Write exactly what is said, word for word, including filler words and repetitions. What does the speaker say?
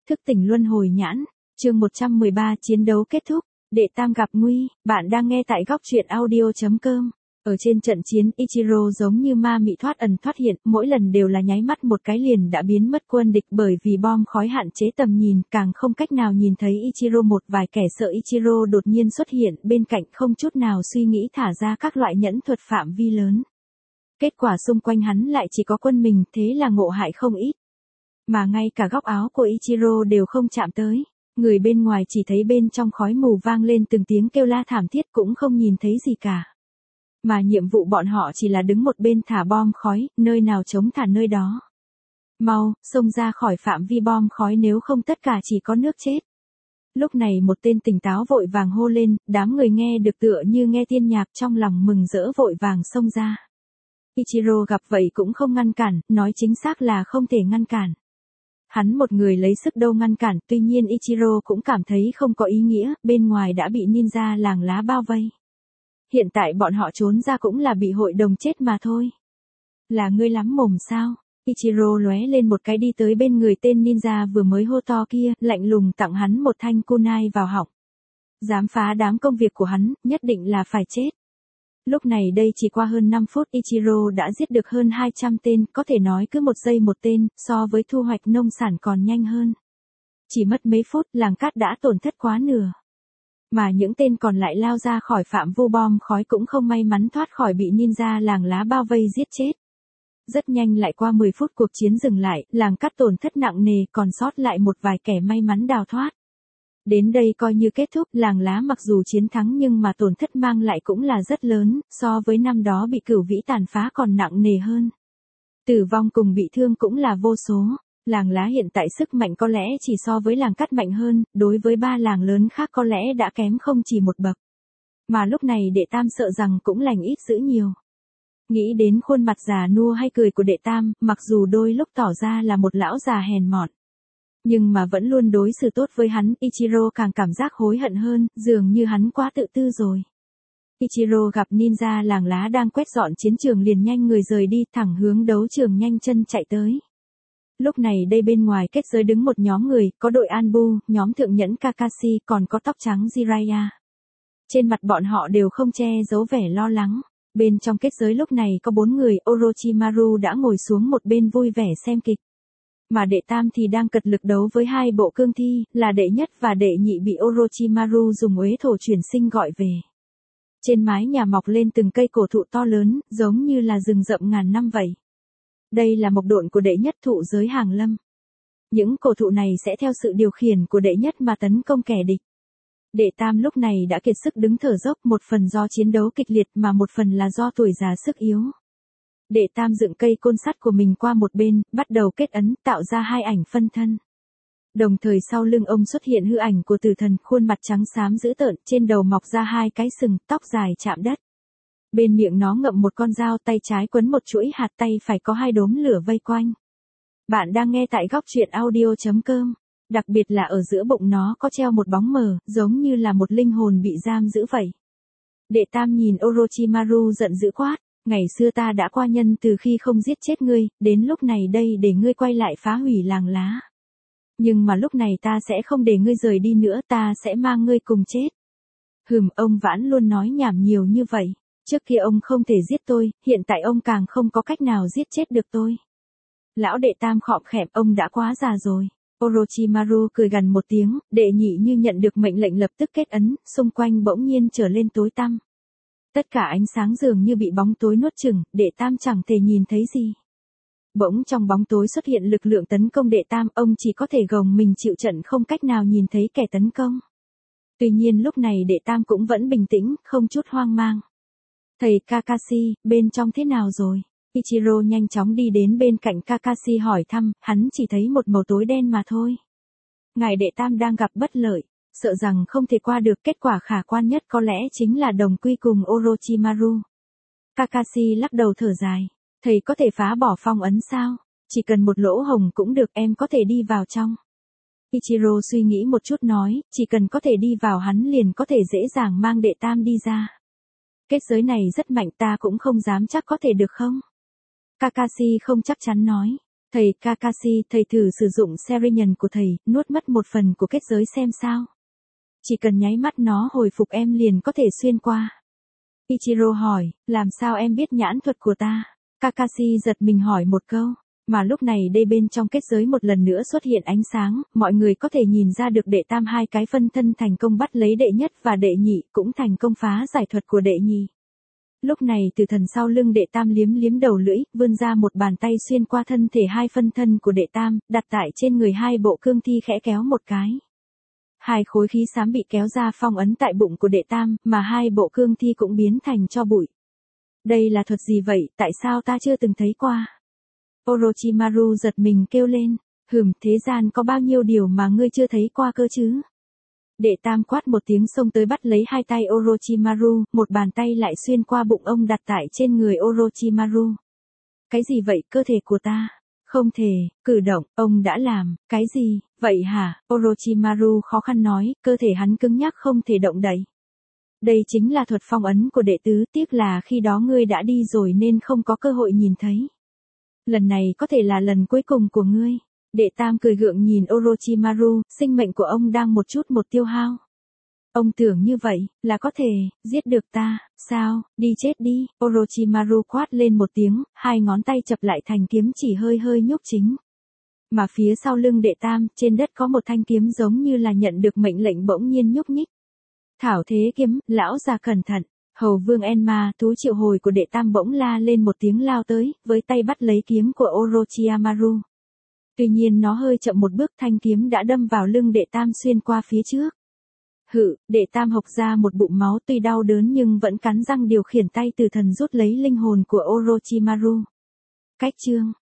Thức tỉnh luân hồi nhãn, chương một trăm mười ba chiến đấu kết thúc, đệ tam gặp nguy, bạn đang nghe tại góc truyện audio.com. Ở trên trận chiến, Ichiro giống như ma mị thoát ẩn thoát hiện, mỗi lần đều là nháy mắt một cái liền đã biến mất quân địch bởi vì bom khói hạn chế tầm nhìn, càng không cách nào nhìn thấy Ichiro. Một vài kẻ sợ Ichiro đột nhiên xuất hiện bên cạnh không chút nào suy nghĩ thả ra các loại nhẫn thuật phạm vi lớn. Kết quả xung quanh hắn lại chỉ có quân mình, thế là ngộ hại không ít. Mà ngay cả góc áo của Ichiro đều không chạm tới. Người bên ngoài chỉ thấy bên trong khói mù vang lên từng tiếng kêu la thảm thiết cũng không nhìn thấy gì cả. Mà nhiệm vụ bọn họ chỉ là đứng một bên thả bom khói, nơi nào chống thả nơi đó. Mau, xông ra khỏi phạm vi bom khói nếu không tất cả chỉ có nước chết. Lúc này một tên tỉnh táo vội vàng hô lên, đám người nghe được tựa như nghe tiên nhạc trong lòng mừng rỡ vội vàng xông ra. Ichiro gặp vậy cũng không ngăn cản, nói chính xác là không thể ngăn cản. Hắn một người lấy sức đâu ngăn cản, tuy nhiên Ichiro cũng cảm thấy không có ý nghĩa, bên ngoài đã bị ninja làng lá bao vây. Hiện tại bọn họ trốn ra cũng là bị hội đồng chết mà thôi. Là ngươi lắm mồm sao? Ichiro lóe lên một cái đi tới bên người tên ninja vừa mới hô to kia, lạnh lùng tặng hắn một thanh kunai vào họng. Dám phá đám công việc của hắn, nhất định là phải chết. Lúc này đây chỉ qua hơn năm phút Ichiro đã giết được hơn hai trăm tên, có thể nói cứ một giây một tên, so với thu hoạch nông sản còn nhanh hơn. Chỉ mất mấy phút, làng cát đã tổn thất quá nửa. Mà những tên còn lại lao ra khỏi phạm vu bom khói cũng không may mắn thoát khỏi bị ninja làng lá bao vây giết chết. Rất nhanh lại qua mười phút cuộc chiến dừng lại, làng cát tổn thất nặng nề, còn sót lại một vài kẻ may mắn đào thoát. Đến đây coi như kết thúc, làng lá mặc dù chiến thắng nhưng mà tổn thất mang lại cũng là rất lớn, so với năm đó bị Cửu Vĩ tàn phá còn nặng nề hơn. Tử vong cùng bị thương cũng là vô số, làng lá hiện tại sức mạnh có lẽ chỉ so với làng cát mạnh hơn, đối với ba làng lớn khác có lẽ đã kém không chỉ một bậc. Mà lúc này đệ tam sợ rằng cũng lành ít dữ nhiều. Nghĩ đến khuôn mặt già nua hay cười của đệ tam, mặc dù đôi lúc tỏ ra là một lão già hèn mọn. Nhưng mà vẫn luôn đối xử tốt với hắn, Ichiro càng cảm giác hối hận hơn, dường như hắn quá tự tư rồi. Ichiro gặp ninja làng lá đang quét dọn chiến trường liền nhanh người rời đi, thẳng hướng đấu trường nhanh chân chạy tới. Lúc này đây bên ngoài kết giới đứng một nhóm người, có đội Anbu, nhóm thượng nhẫn Kakashi, còn có tóc trắng Jiraiya. Trên mặt bọn họ đều không che giấu vẻ lo lắng. Bên trong kết giới lúc này có bốn người, Orochimaru đã ngồi xuống một bên vui vẻ xem kịch. Mà đệ tam thì đang cật lực đấu với hai bộ cương thi, là đệ nhất và đệ nhị bị Orochimaru dùng uế thổ chuyển sinh gọi về. Trên mái nhà mọc lên từng cây cổ thụ to lớn, giống như là rừng rậm ngàn năm vậy. Đây là mộc độn của đệ nhất thụ giới hàng lâm. Những cổ thụ này sẽ theo sự điều khiển của đệ nhất mà tấn công kẻ địch. Đệ tam lúc này đã kiệt sức đứng thở dốc, một phần do chiến đấu kịch liệt mà một phần là do tuổi già sức yếu. Đệ tam dựng cây côn sắt của mình qua một bên, bắt đầu kết ấn, tạo ra hai ảnh phân thân. Đồng thời sau lưng ông xuất hiện hư ảnh của tử thần, khuôn mặt trắng xám dữ tợn, trên đầu mọc ra hai cái sừng, tóc dài chạm đất. Bên miệng nó ngậm một con dao, tay trái quấn một chuỗi hạt, tay phải có hai đốm lửa vây quanh. Bạn đang nghe tại góc truyện audio.com. Đặc biệt là ở giữa bụng nó có treo một bóng mờ, giống như là một linh hồn bị giam giữ vậy. Đệ tam nhìn Orochimaru giận dữ quát. Ngày xưa ta đã qua nhân từ khi không giết chết ngươi, đến lúc này đây để ngươi quay lại phá hủy làng lá. Nhưng mà lúc này ta sẽ không để ngươi rời đi nữa, ta sẽ mang ngươi cùng chết. Hừm, ông Vãn luôn nói nhảm nhiều như vậy. Trước kia ông không thể giết tôi, hiện tại ông càng không có cách nào giết chết được tôi. Lão đệ tam khọm khẹm, ông đã quá già rồi. Orochimaru cười gằn một tiếng, đệ nhị như nhận được mệnh lệnh lập tức kết ấn, xung quanh bỗng nhiên trở lên tối tăm. Tất cả ánh sáng dường như bị bóng tối nuốt chửng, đệ tam chẳng thể nhìn thấy gì. Bỗng trong bóng tối xuất hiện lực lượng tấn công đệ tam, ông chỉ có thể gồng mình chịu trận không cách nào nhìn thấy kẻ tấn công. Tuy nhiên lúc này đệ tam cũng vẫn bình tĩnh, không chút hoang mang. Thầy Kakashi, bên trong thế nào rồi? Ichiro nhanh chóng đi đến bên cạnh Kakashi hỏi thăm, hắn chỉ thấy một màu tối đen mà thôi. Ngài đệ tam đang gặp bất lợi. Sợ rằng không thể qua được, kết quả khả quan nhất có lẽ chính là đồng quy cùng Orochimaru. Kakashi lắc đầu thở dài. Thầy có thể phá bỏ phong ấn sao? Chỉ cần một lỗ hồng cũng được, em có thể đi vào trong. Ichiro suy nghĩ một chút nói, chỉ cần có thể đi vào hắn liền có thể dễ dàng mang đệ tam đi ra. Kết giới này rất mạnh, ta cũng không dám chắc có thể được không? Kakashi không chắc chắn nói. Thầy Kakashi, thầy thử sử dụng Serian của thầy, nuốt mất một phần của kết giới xem sao. Chỉ cần nháy mắt nó hồi phục em liền có thể xuyên qua. Ichiro hỏi, làm sao em biết nhãn thuật của ta? Kakashi giật mình hỏi một câu. Mà lúc này đây bên trong kết giới một lần nữa xuất hiện ánh sáng, mọi người có thể nhìn ra được đệ tam hai cái phân thân thành công bắt lấy đệ nhất và đệ nhị, cũng thành công phá giải thuật của đệ nhị. Lúc này từ thần sau lưng đệ tam liếm liếm đầu lưỡi, vươn ra một bàn tay xuyên qua thân thể hai phân thân của đệ tam, đặt tại trên người hai bộ cương thi khẽ kéo một cái. Hai khối khí xám bị kéo ra phong ấn tại bụng của đệ tam, mà hai bộ cương thi cũng biến thành tro bụi. Đây là thuật gì vậy, tại sao ta chưa từng thấy qua? Orochimaru giật mình kêu lên, hừm, thế gian có bao nhiêu điều mà ngươi chưa thấy qua cơ chứ? Đệ tam quát một tiếng xông tới bắt lấy hai tay Orochimaru, một bàn tay lại xuyên qua bụng ông đặt tại trên người Orochimaru. Cái gì vậy, cơ thể của ta? Không thể, cử động, ông đã làm, cái gì, vậy hả? Orochimaru khó khăn nói, cơ thể hắn cứng nhắc không thể động đậy. Đây chính là thuật phong ấn của đệ tứ, tiếc là khi đó ngươi đã đi rồi nên không có cơ hội nhìn thấy. Lần này có thể là lần cuối cùng của ngươi. Đệ tam cười gượng nhìn Orochimaru, sinh mệnh của ông đang một chút một tiêu hao. Ông tưởng như vậy, là có thể, giết được ta, sao, đi chết đi, Orochimaru quát lên một tiếng, hai ngón tay chập lại thành kiếm chỉ hơi hơi nhúc chính. Mà phía sau lưng đệ tam, trên đất có một thanh kiếm giống như là nhận được mệnh lệnh bỗng nhiên nhúc nhích. Thảo thế kiếm, lão già cẩn thận. Hầu vương Enma, thú triệu hồi của đệ tam bỗng la lên một tiếng lao tới, với tay bắt lấy kiếm của Orochimaru. Tuy nhiên nó hơi chậm một bước, thanh kiếm đã đâm vào lưng đệ tam xuyên qua phía trước. Hự, đệ tam hộc ra một bụng máu, tuy đau đớn nhưng vẫn cắn răng điều khiển tay từ thần rút lấy linh hồn của Orochimaru. Cách chương